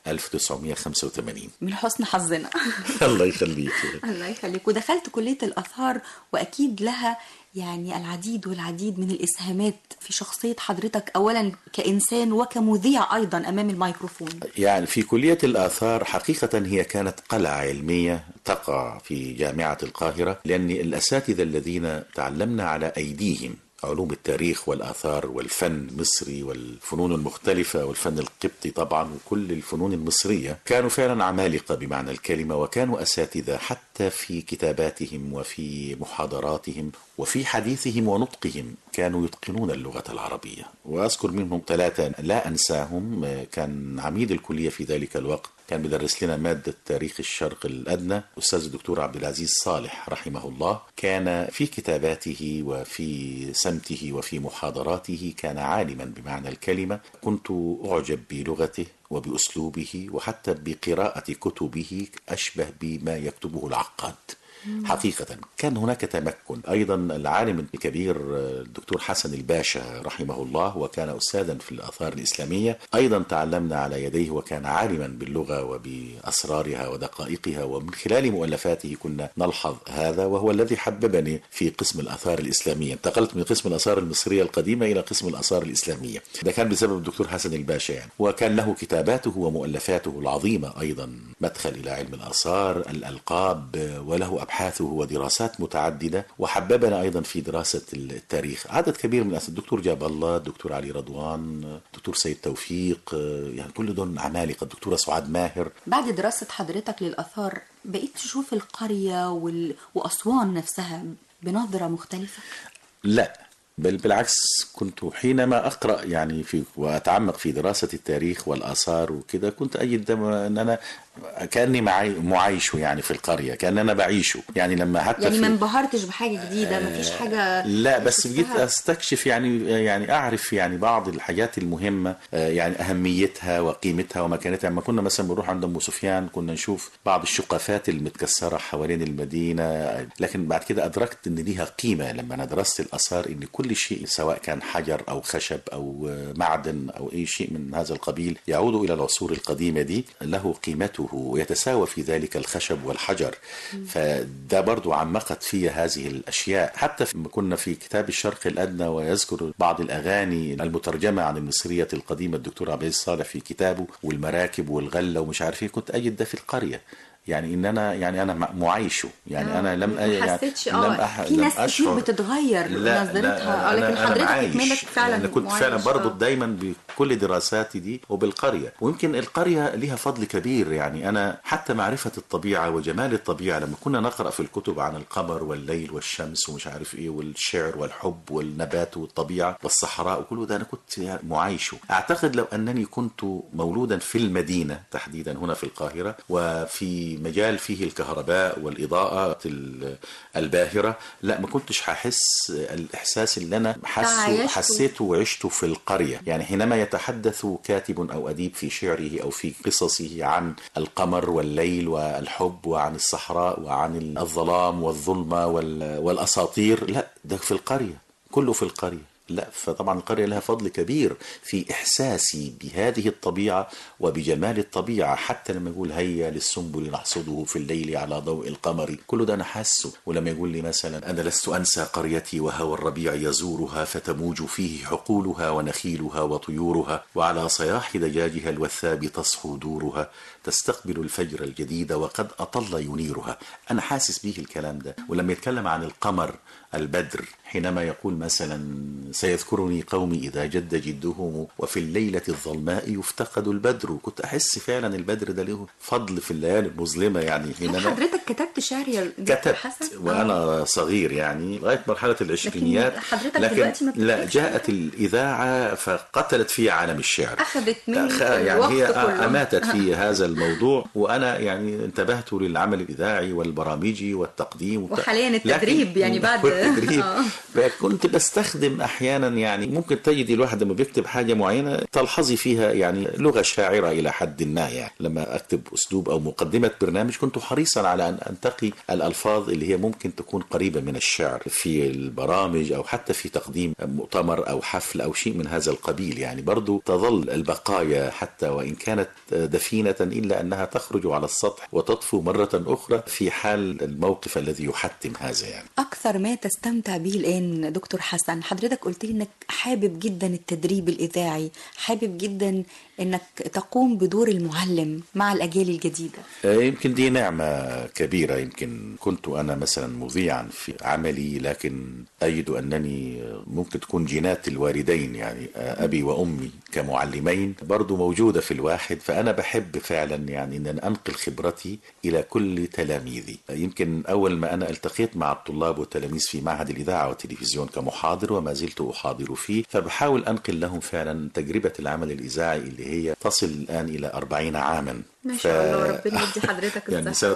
1985. من حسن حظنا. الله يخليك. الله يخليك. ودخلت كلية الآثار، وأكيد لها يعني العديد والعديد من الإسهامات في شخصية حضرتك، أولا كإنسان وكمذيع أيضا أمام الميكروفون. يعني في كلية الآثار حقيقة هي كانت قلعة علمية تقع في جامعة القاهرة، لأن الأساتذة الذين تعلمنا على أيديهم علوم التاريخ والآثار والفن المصري والفنون المختلفة والفن القبطي طبعا وكل الفنون المصرية كانوا فعلا عمالقة بمعنى الكلمة، وكانوا أساتذة حتى في كتاباتهم وفي محاضراتهم وفي حديثهم ونطقهم كانوا يتقنون اللغة العربية. وأذكر منهم 3 لا أنساهم. كان عميد الكلية في ذلك الوقت كان بيدرس لنا مادة تاريخ الشرق الأدنى، أستاذ الدكتور عبد العزيز صالح رحمه الله. كان في كتاباته وفي سمته وفي محاضراته كان عالما بمعنى الكلمة. كنت أعجب بلغته وبأسلوبه وحتى بقراءة كتبه أشبه بما يكتبه العقاد. حقيقة كان هناك تمكن. أيضا العالم الكبير الدكتور حسن الباشا رحمه الله وكان أستاذا في الآثار الإسلامية، أيضا تعلمنا على يديه وكان عالما باللغة وبأسرارها ودقائقها، ومن خلال مؤلفاته كنا نلحظ هذا، وهو الذي حببني في قسم الآثار الإسلامية. انتقلت من قسم الآثار المصرية القديمة إلى قسم الآثار الإسلامية. ده كان بسبب الدكتور حسن الباشا يعني. وكان له كتاباته ومؤلفاته العظيمة أيضا مدخل إلى علم الآثار، الألقاب، وله أبحاثه ودراسات متعددة. وحببنا أيضا في دراسة التاريخ عدد كبير من الدكتور جاب الله، الدكتور علي رضوان، الدكتور سيد توفيق، يعني كل دول عمالقة، الدكتورة سعاد ماهر. بعد دراسة حضرتك للآثار بقيت تشوف القرية وأسوان نفسها بنظرة مختلفة؟ لا، بل بالعكس، كنت حينما أقرأ يعني وأتعمق في دراسة التاريخ والآثار وكده كنت أجد أن أنا كأني معايشه يعني في القرية، كأن أنا بعيشه يعني. لما حتى يعني ما انبهرتش بحاجة جديدة، ما فيش حاجة؟ لا، بس جيت أستكشف يعني أعرف يعني بعض الحاجات المهمة، يعني أهميتها وقيمتها ومكانتها. لما كنا مثلا بنروح عند أم سفيان كنا نشوف بعض الشقافات المتكسرة حوالين المدينة، لكن بعد كده أدركت أن ليها قيمة لما أنا درست الآثار، أن كل شيء سواء كان حجر أو خشب أو معدن أو أي شيء من هذا القبيل يعود إلى العصور القديمة دي له قيمته، ويتساوى في ذلك الخشب والحجر. فده برضو عمقت في هذه الأشياء. حتى كنا في كتاب الشرق الأدنى ويذكر بعض الأغاني المترجمة عن المصرية القديمة الدكتور عبد العزيز صالح في كتابه، والمراكب والغلة ومش عارف ايه، كنت أجد ده في القرية. يعني ان انا معايشه يعني. انا لم في ناس كتير بتتغير نظرتها، لكن حضرتك منك فعلا انا كنت فعلا بربط دايما بكل دراساتي دي وبالقريه. ويمكن القريه لها فضل كبير يعني. انا حتى معرفه الطبيعه وجمال الطبيعه لما كنا نقرا في الكتب عن القمر والليل والشمس ومش عارف ايه والشعر والحب والنبات والطبيعه والصحراء وكل ده، انا كنت يعني معايشه. اعتقد لو انني كنت مولودا في المدينه تحديدا هنا في القاهره وفي مجال فيه الكهرباء والإضاءة الباهرة، لا ما كنتش هحس الإحساس اللي أنا حسيته وعشته في القرية. يعني حينما يتحدث كاتب أو أديب في شعره أو في قصصه عن القمر والليل والحب وعن الصحراء وعن الظلام والظلمة والأساطير، لا ده في القرية، كله في القرية. لا، فطبعا القرية لها فضل كبير في إحساسي بهذه الطبيعة وبجمال الطبيعة. حتى لما يقول هيا للسنبل نحصده في الليل على ضوء القمر، كل ده أنا حاسه. ولما يقول لي مثلا أنا لست أنسى قريتي وهوى الربيع يزورها فتموج فيه حقولها ونخيلها وطيورها، وعلى صياح دجاجها الوثاب تصحو دورها، تستقبل الفجر الجديد وقد أطل ينيرها. أنا حاسس به الكلام ده. ولما يتكلم عن القمر البدر حينما يقول مثلا سيذكرني قومي إذا جد جدهم وفي الليلة الظلماء يفتقد البدر، كنت أحس فعلا البدر ده له فضل في الليالي المظلمة. يعني حينما حضرتك كتبت شعر يا دكتور حسن؟ وأنا صغير يعني لغاية مرحلة العشرينيات، لكن لا، جاءت الإذاعة فقتلت في عالم الشعر، أخذت مني يعني هي أماتت في هذا الموضوع. وأنا يعني انتبهت للعمل الإذاعي والبرامجي والتقديم وحاليا التدريب يعني بعد كنت بستخدم أحيانا يعني ممكن تجد الواحد لما بيكتب حاجة معينة تلحظي فيها يعني لغة شاعرة إلى حد ما. يعني لما أكتب أسلوب أو مقدمة برنامج كنت حريصا على أن أنتقي الألفاظ اللي هي ممكن تكون قريبة من الشعر في البرامج أو حتى في تقديم مؤتمر أو حفل أو شيء من هذا القبيل. يعني برضو تظل البقايا حتى وإن كانت دفينة إلا أنها تخرج على السطح وتطفو مرة أخرى في حال الموقف الذي يحتم هذا. يعني أكثر ما تستمتع به الآن دكتور حسن، حضرتك قلت لي إنك حابب جدا التدريب الإذاعي، حابب جدا إنك تقوم بدور المعلم مع الأجيال الجديدة. يمكن دي نعمة كبيرة. يمكن كنت أنا مثلا مذيعا في عملي، لكن أجد أنني ممكن تكون جينات الوالدين، يعني أبي وأمي كمعلمين برضو موجودة في الواحد. فأنا بحب فعلا يعني أن أنقل خبرتي إلى كل تلاميذي. يمكن أول ما أنا التقيت مع الطلاب والتلاميذ في معهد الإذاعة والتلفزيون كمحاضر وما زلت أحاضر فيه، فبحاول أنقل لهم فعلا تجربة العمل الإذاعي اللي هي تصل الآن إلى 40 عاما. ما شاء الله، ربنا يدي حضرتك يعني سنة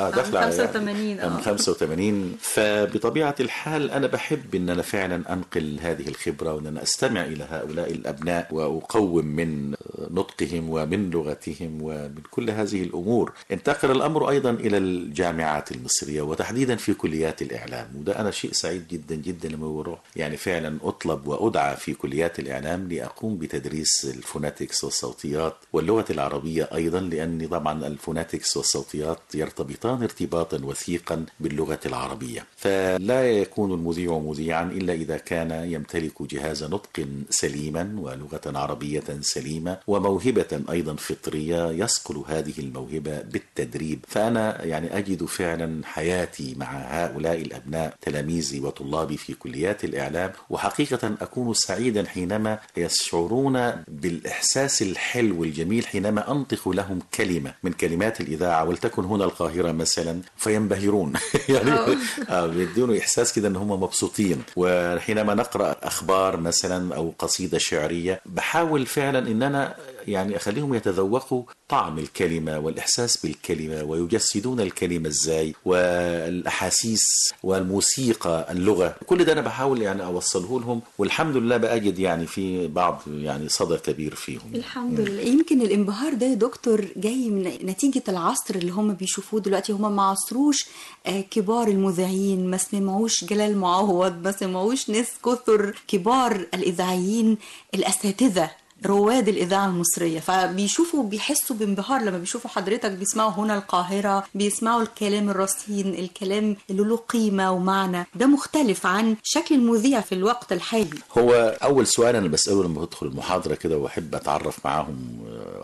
85. فبطبيعة الحال أنا بحب أن أنا فعلا أنقل هذه الخبرة وأن أنا أستمع إلى هؤلاء الأبناء وأقوم من نطقهم ومن لغتهم ومن كل هذه الأمور. انتقل الأمر أيضا إلى الجامعات المصرية وتحديدا في كليات الإعلام، وده أنا شيء سعيد جدا جدا لما بروح يعني فعلا أطلب وأدعى في كليات الإعلام لأقوم بتدريس الفوناتكس والصوتيات واللغة العربية أيضا، لأن طبعا الفوناتكس والصوتيات يرتبطان ارتباطا وثيقا باللغة العربية. فلا يكون المذيع مذيعا إلا إذا كان يمتلك جهاز نطق سليما ولغة عربية سليمة وموهبة أيضا فطرية يصقل هذه الموهبة بالتدريب. فأنا يعني أجد فعلا حياتي مع هؤلاء الأبناء تلاميذي وطلابي في كليات الإعلام، وحقيقة أكون سعيدا حينما يشعرون بالإحساس الحلو الجميل حينما أنطق لهم كلمة من كلمات الإذاعة ولتكن هنا القاهرة مثلا فينبهرون يعني بيدونوا إحساس كده أن هم مبسوطين. وحينما نقرأ أخبار مثلا أو قصيدة شعرية بحاول فعلا أن أنا يعني أخليهم يتذوقوا طعم الكلمة والإحساس بالكلمة ويجسدون الكلمة إزاي والأحاسيس والموسيقى اللغة، كل ده أنا بحاول يعني أوصله لهم، والحمد لله بأجد يعني في بعض يعني صدى كبير فيهم. الحمد لله. يمكن الانبهار ده يا دكتور جاي من نتيجة العصر اللي هم بيشوفوه دلوقتي. هم ما عصروش كبار المذيعين، ما سمعوش جلال معوض، ما سمعوش ناس كثر كبار الإذاعيين الأساتذة رواد الإذاعة المصرية، فبيشوفوا بيحسوا بانبهار لما بيشوفوا حضرتك بيسمعوا هنا القاهرة، بيسمعوا الكلام الرصين، الكلام اللي له قيمة ومعنى. ده مختلف عن شكل المذيع في الوقت الحالي. هو أول سؤال أنا بسأله لما بدخل المحاضرة كده وأحب أتعرف معاهم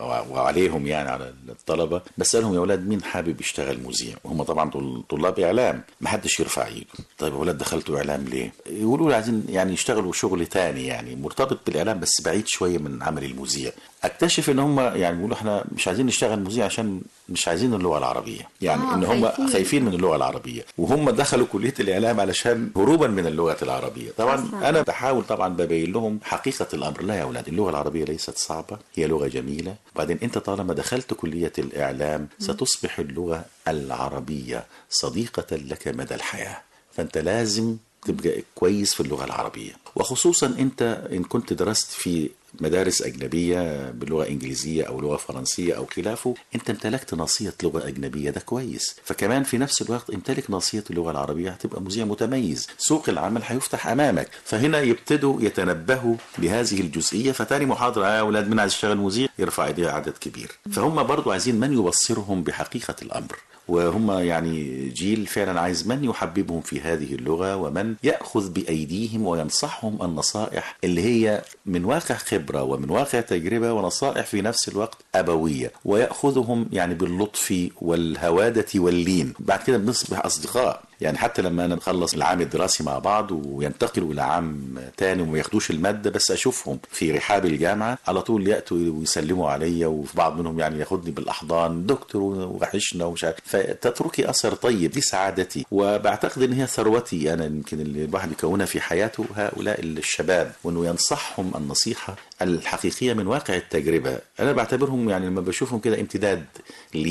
وعليهم يعني على الطلبة، بسألهم يا أولاد مين حابب يشتغل مذيع؟ وهم طبعا طلاب إعلام، ما حدش يرفع ايده. طيب يا أولاد دخلتوا إعلام ليه؟ يقولوا لي عايزين يعني يشتغلوا شغل تاني يعني مرتبط بالإعلام بس بعيد شوية من عمل المذيع. اكتشف ان هم يعني بيقولوا احنا مش عايزين نشتغل مذيع عشان مش عايزين اللغه العربيه، يعني ان هم خايفين من اللغه العربيه، وهم دخلوا كليه الاعلام علشان هروبا من اللغه العربيه. طبعا انا بحاول طبعا ببين لهم حقيقه الامر. لا يا اولاد، اللغه العربيه ليست صعبه، هي لغه جميله. وبعدين انت طالما دخلت كليه الاعلام ستصبح اللغه العربيه صديقه لك مدى الحياه، فانت لازم تبقى كويس في اللغه العربيه. وخصوصا انت ان كنت درست في مدارس أجنبية بلغة إنجليزية أو لغة فرنسية أو خلافه، أنت امتلكت ناصية لغة أجنبية، ده كويس. فكمان في نفس الوقت امتلك ناصية اللغة العربية، هتبقى مذيع متميز، سوق العمل هيفتح أمامك. فهنا يبتدوا يتنبهوا بهذه الجزئية. فتاني محاضرة يا أولاد من عايز يشتغل مذيع يرفع ايديه عدد كبير. فهم برضو عايزين من يبصرهم بحقيقة الأمر، وهم يعني جيل فعلا عايز من يحببهم في هذه اللغة ومن يأخذ بأيديهم وينصحهم النصائح اللي هي من واقع خبرة ومن واقع تجربة، ونصائح في نفس الوقت أبوية، ويأخذهم يعني باللطف والهوادة واللين. بعد كده بنصبح أصدقاء. يعني حتى لما أنا نخلص العام الدراسي مع بعض وينتقلوا إلى عام تاني وما ياخدوش المادة، بس أشوفهم في رحاب الجامعة على طول يأتوا ويسلموا علي، وفي بعض منهم يعني ياخدني بالأحضان، دكتور وحشنا ومش عارف. فتتركي أثر طيب، دي سعادتي، وبعتقد إن هي ثروتي أنا يمكن اللي الواحد يكونها في حياته هؤلاء الشباب، وإنه ينصحهم النصيحة الحقيقية من واقع التجربة. أنا بعتبرهم يعني لما بشوفهم كده امتداد لي.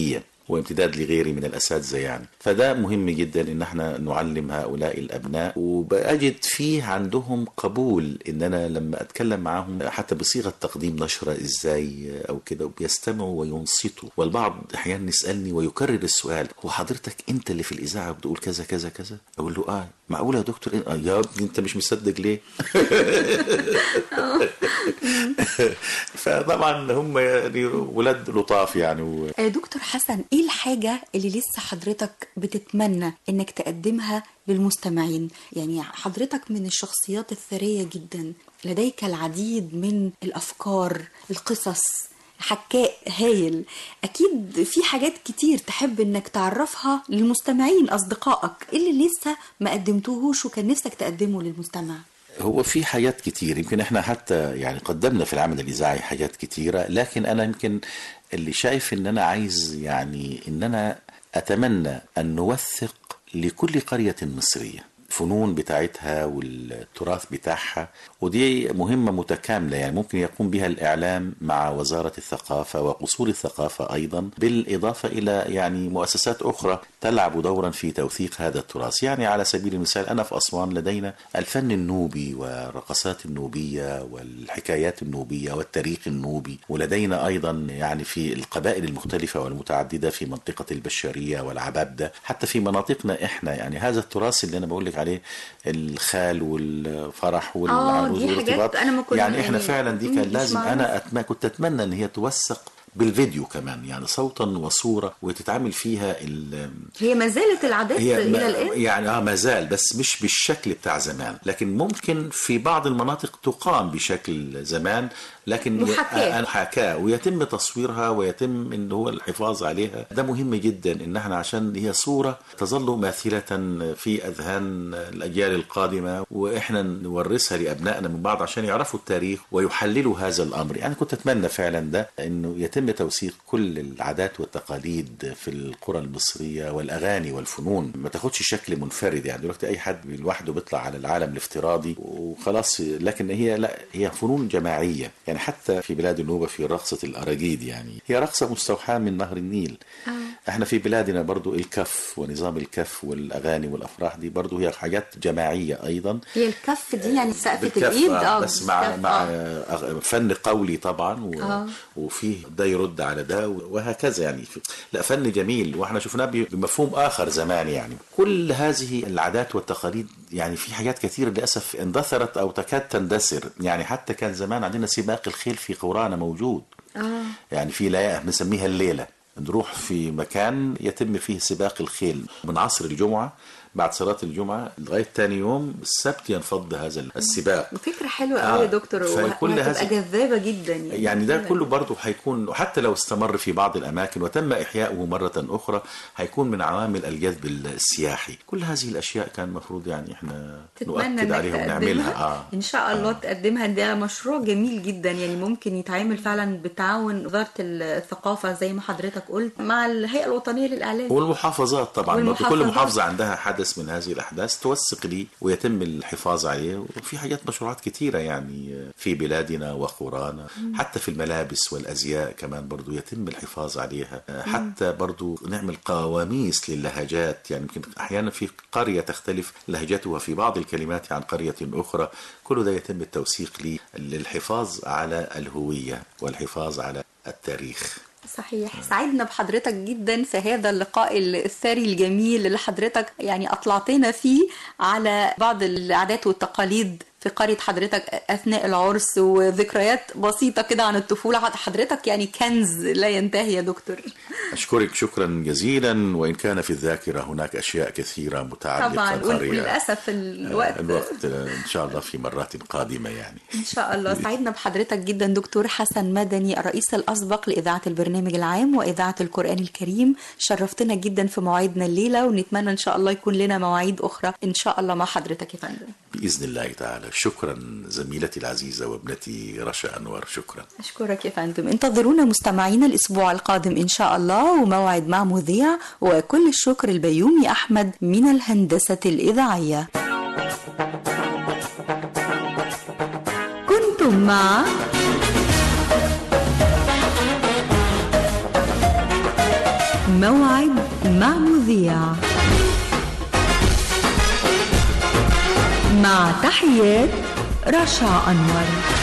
وامتداد لغيري من الأساتذة يعني. فده مهم جدا إن احنا نعلم هؤلاء الأبناء، وبأجد فيه عندهم قبول إن أنا لما أتكلم معهم حتى بصيغة تقديم نشرة إزاي أو كده، وبيستمعوا وينصتوا. والبعض أحيانا يسألني ويكرر السؤال: هو حضرتك أنت اللي في الإذاعة بتقول كذا كذا كذا؟ أقول له معقولة يا دكتور؟ يا ابني أنت مش مصدق ليه؟ فطبعا هم يعني ولاد لطاف يعني. دكتور حسن، ايه الحاجة اللي لسه حضرتك بتتمنى انك تقدمها للمستمعين؟ يعني حضرتك من الشخصيات الثرية جدا، لديك العديد من الافكار، القصص، حكاء هايل. اكيد في حاجات كتير تحب انك تعرفها للمستمعين اصدقائك، اللي لسه ما قدمتوهوش وكان نفسك تقدمه للمستمع. هو في حاجات كتير، يمكن احنا حتى يعني قدمنا في العمل الإذاعي حاجات كتيرة، لكن أنا يمكن اللي شايف إن أنا عايز يعني إن أنا أتمنى أن نوثق لكل قرية مصرية الفنون بتاعتها والتراث بتاعها، ودي مهمة متكاملة يعني ممكن يقوم بها الإعلام مع وزارة الثقافة وقصور الثقافة أيضا، بالإضافة إلى يعني مؤسسات أخرى تلعب دورا في توثيق هذا التراث. يعني على سبيل المثال أنا في أسوان لدينا الفن النوبي والرقصات النوبية والحكايات النوبية والتاريخ النوبي، ولدينا أيضا يعني في القبائل المختلفة والمتعددة في منطقة البشرية والعبابدة، حتى في مناطقنا إحنا يعني هذا التراث اللي أنا بقول لك عليه، الخال والفرح والعروس والارتباط، يعني احنا فعلا دي كان لازم انا كنت اتمنى ان هي توثق بالفيديو كمان، يعني صوتا وصورة، وتتعامل فيها هي ما زالت العادات إلى الآن يعني ما زال، بس مش بالشكل بتاع زمان، لكن ممكن في بعض المناطق تقام بشكل زمان، لكن محاكاة ويتم تصويرها ويتم ان هو الحفاظ عليها. ده مهم جدا ان احنا عشان هي صورة تظل ماثلة في اذهان الاجيال القادمة، واحنا نورثها لابنائنا من بعض عشان يعرفوا التاريخ ويحللوا هذا الامر. يعني كنت اتمنى فعلا ده انه يتم توثيق كل العادات والتقاليد في القرى المصرية، والاغاني والفنون ما تاخدش شكل منفرد. يعني دلوقتي اي حد لوحده بيطلع على العالم الافتراضي وخلاص، لكن هي لا، هي فنون جماعية. يعني حتى في بلاد النوبة في رقصة الأراجيد، يعني هي رقصة مستوحاة من نهر النيل. احنا في بلادنا برضو الكف ونظام الكف والأغاني والأفراح دي برضو هي حاجات جماعية أيضا. هي الكف دي يعني سقفة الإيد بس مع فن قولي طبعا وفيه ده يرد على ده وهكذا. يعني لا، فن جميل، واحنا شفناه بمفهوم آخر زمان. يعني كل هذه العادات والتقاليد يعني في حاجات كثير للأسف اندثرت أو تكاد تندثر. يعني حتى كان زمان عندنا سباق الخيل في قرانا موجود. يعني في ليلة بنسميها الليلة، نروح في مكان يتم فيه سباق الخيل من عصر الجمعة بعد صلاة الجمعة لغاية تاني يوم السبت ينفض هذا السباق. فكرة حلوة قوي يا دكتور، وهتبقى جذابة جدا يعني ده كله برضو هيكون، حتى لو استمر في بعض الأماكن وتم إحياؤه مرة أخرى، هيكون من عوامل الجذب السياحي. كل هذه الأشياء كان المفروض يعني إحنا نؤكد عليها ونعملها. إن شاء الله تقدمها. ده مشروع جميل جدا، يعني ممكن يتعامل فعلا بتعاون وزارة الثقافة زي ما حضرتك قلت مع الهيئة الوطنية للإعلام والمحافظات. طبعا كل محافظة عندها حدث من هذه الأحداث توثق لي ويتم الحفاظ عليه. وفي حاجات مشروعات كثيرة يعني في بلادنا وقرانا، حتى في الملابس والأزياء كمان برضو يتم الحفاظ عليها. حتى برضو نعمل قواميس للهجات، يعني يمكن أحيانا في قرية تختلف لهجتها في بعض الكلمات عن قرية أخرى. كل ده يتم التوثيق لي للحفاظ على الهوية والحفاظ على التاريخ. صحيح. سعدنا بحضرتك جدا في هذا اللقاء الثري الجميل اللي حضرتك يعني أطلعتنا فيه على بعض العادات والتقاليد في قرية حضرتك أثناء العرس، وذكريات بسيطة كده عن الطفولة. حضرتك يعني كنز لا ينتهي يا دكتور. أشكرك شكرا جزيلا. وإن كان في الذاكرة هناك أشياء كثيرة متعلقة طبعا، وللأسف الوقت إن شاء الله في مرات قادمة يعني إن شاء الله. سعدنا بحضرتك جدا دكتور حسن مدني، الرئيس الأسبق لإذاعة البرنامج العام وإذاعة القرآن الكريم. شرفتنا جدا في مواعيدنا الليلة، ونتمنى إن شاء الله يكون لنا مواعيد أخرى إن شاء الله مع حضرتك يا فندم بإذن الله تعالى. شكرا زميلتي العزيزة وابنتي رشا أنور. شكرا. أشكرك يا فندم. انتظرونا مستمعينا الأسبوع القادم إن شاء الله، وموعد مع مذيع. وكل الشكر البيومي أحمد من الهندسة الإذاعية. كنتم مع موعد مع مذيع. مع تحيات رشا أنور.